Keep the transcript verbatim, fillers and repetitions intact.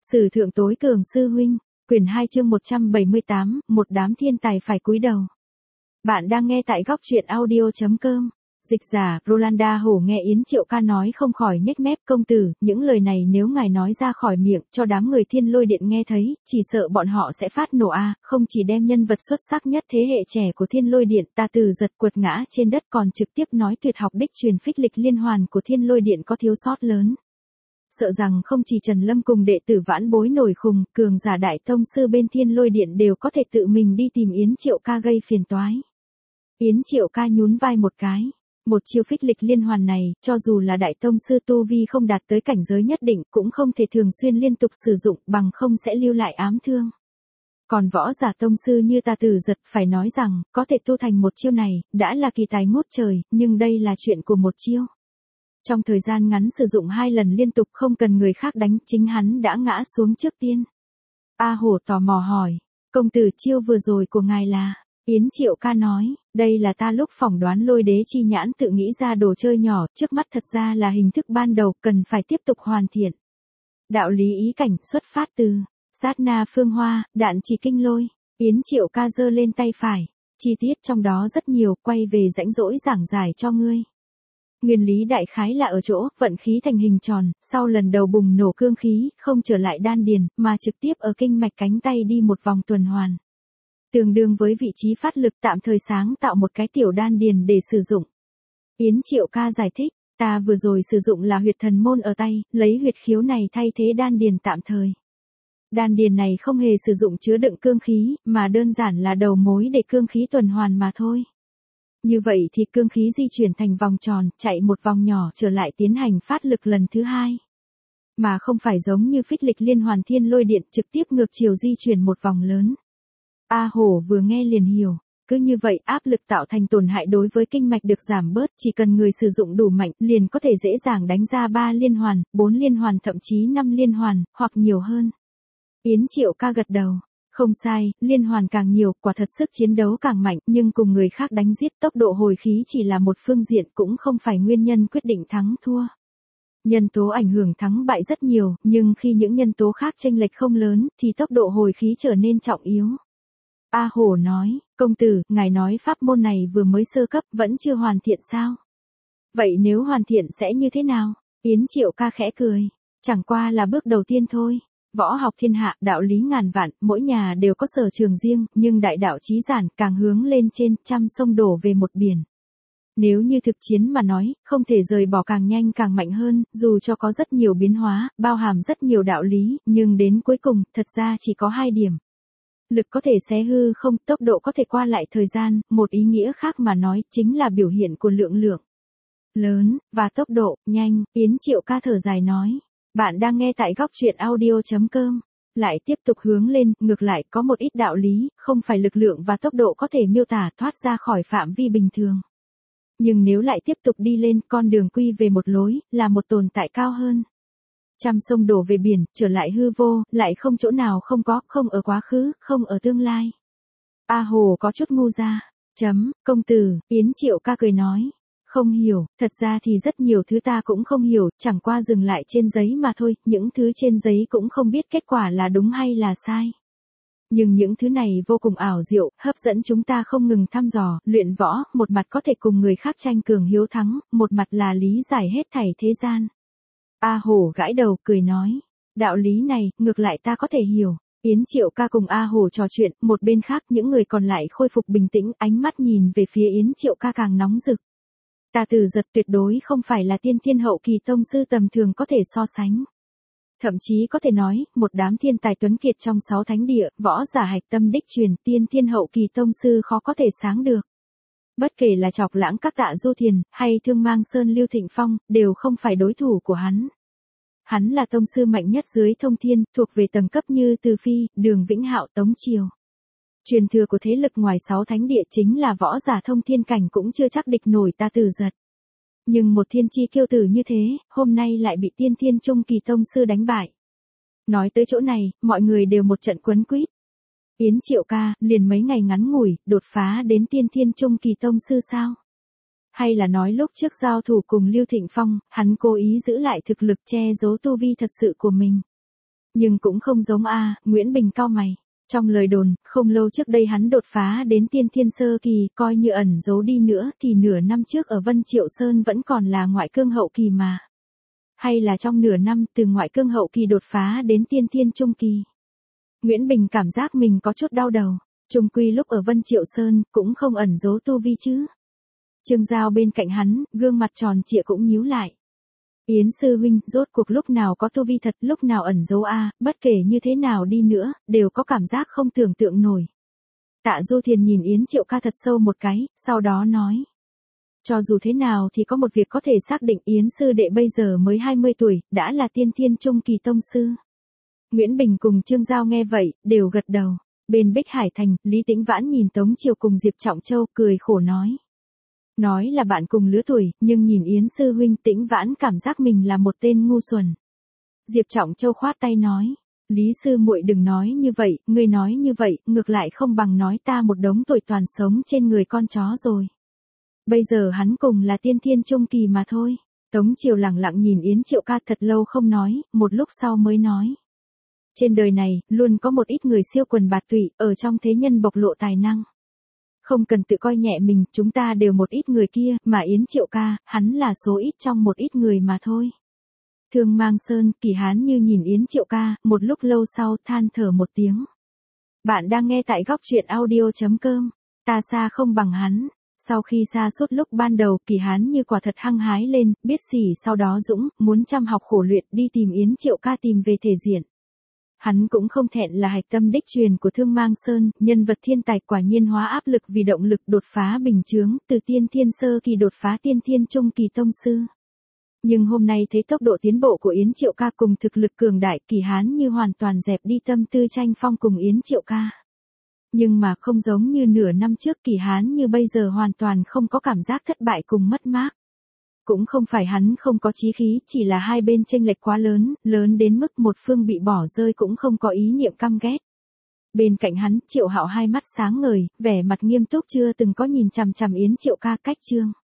Sử thượng tối cường sư huynh, quyển hai chương một trăm bảy mươi tám, một đám thiên tài phải cúi đầu. Bạn đang nghe tại góc truyện audio chấm com. Dịch giả, Rolanda Hổ nghe Yến Triệu Ca nói không khỏi nhếch mép. Công tử, những lời này nếu ngài nói ra khỏi miệng cho đám người Thiên Lôi Điện nghe thấy, chỉ sợ bọn họ sẽ phát nổ a, à, không chỉ đem nhân vật xuất sắc nhất thế hệ trẻ của Thiên Lôi Điện Ta Từ giật quật ngã trên đất, còn trực tiếp nói tuyệt học đích truyền phích lịch liên hoàn của Thiên Lôi Điện có thiếu sót lớn. Sợ rằng không chỉ Trần Lâm cùng đệ tử vãn bối nổi khùng, cường giả đại tông sư bên Thiên Lôi Điện đều có thể tự mình đi tìm Yến Triệu Ca gây phiền toái. Yến Triệu Ca nhún vai một cái. Một chiêu phích lịch liên hoàn này, cho dù là đại tông sư tu vi không đạt tới cảnh giới nhất định cũng không thể thường xuyên liên tục sử dụng, bằng không sẽ lưu lại ám thương. Còn võ giả tông sư như Ta Từ giật phải nói rằng, có thể tu thành một chiêu này, đã là kỳ tài ngút trời, nhưng đây là chuyện của một chiêu. Trong thời gian ngắn sử dụng hai lần liên tục không cần người khác đánh, chính hắn đã ngã xuống trước tiên. A Hổ tò mò hỏi, công tử chiêu vừa rồi của ngài là... Yến Triệu Ca nói, đây là ta lúc phỏng đoán Lôi Đế chi nhãn tự nghĩ ra đồ chơi nhỏ, trước mắt thật ra là hình thức ban đầu, cần phải tiếp tục hoàn thiện. Đạo lý ý cảnh xuất phát từ, sát na phương hoa, đạn chỉ kinh lôi. Yến Triệu Ca giơ lên tay phải, chi tiết trong đó rất nhiều, quay về rãnh rỗi giảng giải cho ngươi. Nguyên lý đại khái là ở chỗ, vận khí thành hình tròn, sau lần đầu bùng nổ cương khí, không trở lại đan điền, mà trực tiếp ở kinh mạch cánh tay đi một vòng tuần hoàn. Tương đương với vị trí phát lực, tạm thời sáng tạo một cái tiểu đan điền để sử dụng. Yến Triệu Ca giải thích, ta vừa rồi sử dụng là huyệt thần môn ở tay, lấy huyệt khiếu này thay thế đan điền tạm thời. Đan điền này không hề sử dụng chứa đựng cương khí, mà đơn giản là đầu mối để cương khí tuần hoàn mà thôi. Như vậy thì cương khí di chuyển thành vòng tròn, chạy một vòng nhỏ trở lại tiến hành phát lực lần thứ hai. Mà không phải giống như phích lịch liên hoàn Thiên Lôi Điện trực tiếp ngược chiều di chuyển một vòng lớn. A Hổ vừa nghe liền hiểu, cứ như vậy áp lực tạo thành tổn hại đối với kinh mạch được giảm bớt, chỉ cần người sử dụng đủ mạnh liền có thể dễ dàng đánh ra ba liên hoàn, bốn liên hoàn thậm chí năm liên hoàn, hoặc nhiều hơn. Yến Triệu Ca gật đầu. Không sai, liên hoàn càng nhiều, quả thật sức chiến đấu càng mạnh, nhưng cùng người khác đánh giết tốc độ hồi khí chỉ là một phương diện, cũng không phải nguyên nhân quyết định thắng thua. Nhân tố ảnh hưởng thắng bại rất nhiều, nhưng khi những nhân tố khác chênh lệch không lớn, thì tốc độ hồi khí trở nên trọng yếu. A Hổ nói, công tử, ngài nói pháp môn này vừa mới sơ cấp, vẫn chưa hoàn thiện sao? Vậy nếu hoàn thiện sẽ như thế nào? Yến Triệu Ca khẽ cười, chẳng qua là bước đầu tiên thôi. Võ học thiên hạ, đạo lý ngàn vạn, mỗi nhà đều có sở trường riêng, nhưng đại đạo chí giản, càng hướng lên trên, trăm sông đổ về một biển. Nếu như thực chiến mà nói, không thể rời bỏ càng nhanh càng mạnh hơn, dù cho có rất nhiều biến hóa, bao hàm rất nhiều đạo lý, nhưng đến cuối cùng, thật ra chỉ có hai điểm. Lực có thể xé hư không, tốc độ có thể qua lại thời gian, một ý nghĩa khác mà nói, chính là biểu hiện của lượng lượng lớn, và tốc độ, nhanh. Yến Triệu Ca thở dài nói. Bạn đang nghe tại góc truyện audio chấm com. Lại tiếp tục hướng lên, ngược lại có một ít đạo lý, không phải lực lượng và tốc độ có thể miêu tả thoát ra khỏi phạm vi bình thường. Nhưng nếu lại tiếp tục đi lên, con đường quy về một lối, là một tồn tại cao hơn. Trăm sông đổ về biển, trở lại hư vô, lại không chỗ nào không có, không ở quá khứ, không ở tương lai. A Hồ có chút ngu ra. Chấm, công tử, Yến Triệu Ca cười nói. Không hiểu, thật ra thì rất nhiều thứ ta cũng không hiểu, chẳng qua dừng lại trên giấy mà thôi, những thứ trên giấy cũng không biết kết quả là đúng hay là sai. Nhưng những thứ này vô cùng ảo diệu, hấp dẫn chúng ta không ngừng thăm dò, luyện võ, một mặt có thể cùng người khác tranh cường hiếu thắng, một mặt là lý giải hết thảy thế gian. A Hổ gãi đầu, cười nói, đạo lý này, ngược lại ta có thể hiểu. Yến Triệu Ca cùng A Hổ trò chuyện, một bên khác những người còn lại khôi phục bình tĩnh, ánh mắt nhìn về phía Yến Triệu Ca càng nóng rực. Ta Từ giật tuyệt đối không phải là tiên thiên hậu kỳ tông sư tầm thường có thể so sánh. Thậm chí có thể nói, một đám thiên tài tuấn kiệt trong sáu thánh địa, võ giả hạch tâm đích truyền, tiên thiên hậu kỳ tông sư khó có thể sáng được. Bất kể là Chọc Lãng các Tạ Du Thiền, hay Thương Mang Sơn Lưu Thịnh Phong, đều không phải đối thủ của hắn. Hắn là tông sư mạnh nhất dưới thông thiên, thuộc về tầng cấp như Từ Phi, Đường Vĩnh Hạo, Tống Triều. Truyền thừa của thế lực ngoài sáu thánh địa chính là võ giả thông thiên cảnh cũng chưa chắc địch nổi Ta Từ giật. Nhưng một thiên chi kiêu tử như thế, hôm nay lại bị tiên thiên trung kỳ tông sư đánh bại. Nói tới chỗ này, mọi người đều một trận quấn quýt. Yến Triệu Ca, liền mấy ngày ngắn ngủi, đột phá đến tiên thiên trung kỳ tông sư sao? Hay là nói lúc trước giao thủ cùng Lưu Thịnh Phong, hắn cố ý giữ lại thực lực che giấu tu vi thật sự của mình? Nhưng cũng không giống a, Nguyễn Bình cau mày. Trong lời đồn, không lâu trước đây hắn đột phá đến tiên thiên sơ kỳ, coi như ẩn giấu đi nữa thì nửa năm trước ở Vân Triệu Sơn vẫn còn là ngoại cương hậu kỳ mà. Hay là trong nửa năm từ ngoại cương hậu kỳ đột phá đến tiên thiên trung kỳ. Nguyễn Bình cảm giác mình có chút đau đầu, chung quy lúc ở Vân Triệu Sơn cũng không ẩn giấu tu vi chứ. Trương Giao bên cạnh hắn, gương mặt tròn trịa cũng nhíu lại. Yến sư huynh, rốt cuộc lúc nào có tu vi thật, lúc nào ẩn giấu a, bất kể như thế nào đi nữa, đều có cảm giác không tưởng tượng nổi. Tạ Du Thiền nhìn Yến Triệu ca thật sâu một cái, sau đó nói. Cho dù thế nào thì có một việc có thể xác định, Yến sư đệ bây giờ mới hai mươi tuổi, đã là tiên thiên trung kỳ tông sư. Nguyễn Bình cùng Trương Giao nghe vậy, đều gật đầu. Bên Bích Hải Thành, Lý Tĩnh Vãn nhìn Tống Triều cùng Diệp Trọng Châu, cười khổ nói. Nói là bạn cùng lứa tuổi, nhưng nhìn Yến sư huynh, Tĩnh Vãn cảm giác mình là một tên ngu xuẩn. Diệp Trọng Châu khoát tay nói. Lý sư muội đừng nói như vậy, ngươi nói như vậy, ngược lại không bằng nói ta một đống tuổi toàn sống trên người con chó rồi. Bây giờ hắn cùng là tiên thiên trung kỳ mà thôi. Tống Triều lặng lặng nhìn Yến Triệu ca thật lâu không nói, một lúc sau mới nói. Trên đời này, luôn có một ít người siêu quần bạt tụy, ở trong thế nhân bộc lộ tài năng. Không cần tự coi nhẹ mình, chúng ta đều một ít người kia, mà Yến Triệu ca, hắn là số ít trong một ít người mà thôi. Thương Mang Sơn, Kỳ Hán Như nhìn Yến Triệu ca, một lúc lâu sau than thở một tiếng. Bạn đang nghe tại góc truyện audio chấm com, ta xa không bằng hắn. Sau khi sa sút lúc ban đầu, Kỳ Hán Như quả thật hăng hái lên, biết xỉ sau đó dũng, muốn chăm học khổ luyện đi tìm Yến Triệu ca tìm về thể diện. Hắn cũng không thẹn là hạch tâm đích truyền của Thương Mang Sơn, nhân vật thiên tài quả nhiên hóa áp lực vì động lực đột phá bình chướng, từ tiên thiên sơ kỳ đột phá tiên thiên trung kỳ tông sư. Nhưng hôm nay thấy tốc độ tiến bộ của Yến Triệu ca cùng thực lực cường đại, Kỳ Hán Như hoàn toàn dẹp đi tâm tư tranh phong cùng Yến Triệu ca. Nhưng mà không giống như nửa năm trước, Kỳ Hán Như bây giờ hoàn toàn không có cảm giác thất bại cùng mất mát. Cũng không phải hắn không có chí khí, chỉ là hai bên chênh lệch quá lớn, lớn đến mức một phương bị bỏ rơi cũng không có ý niệm căm ghét. Bên cạnh hắn, Triệu Hạo hai mắt sáng ngời, vẻ mặt nghiêm túc chưa từng có nhìn chằm chằm Yến Triệu ca cách chương.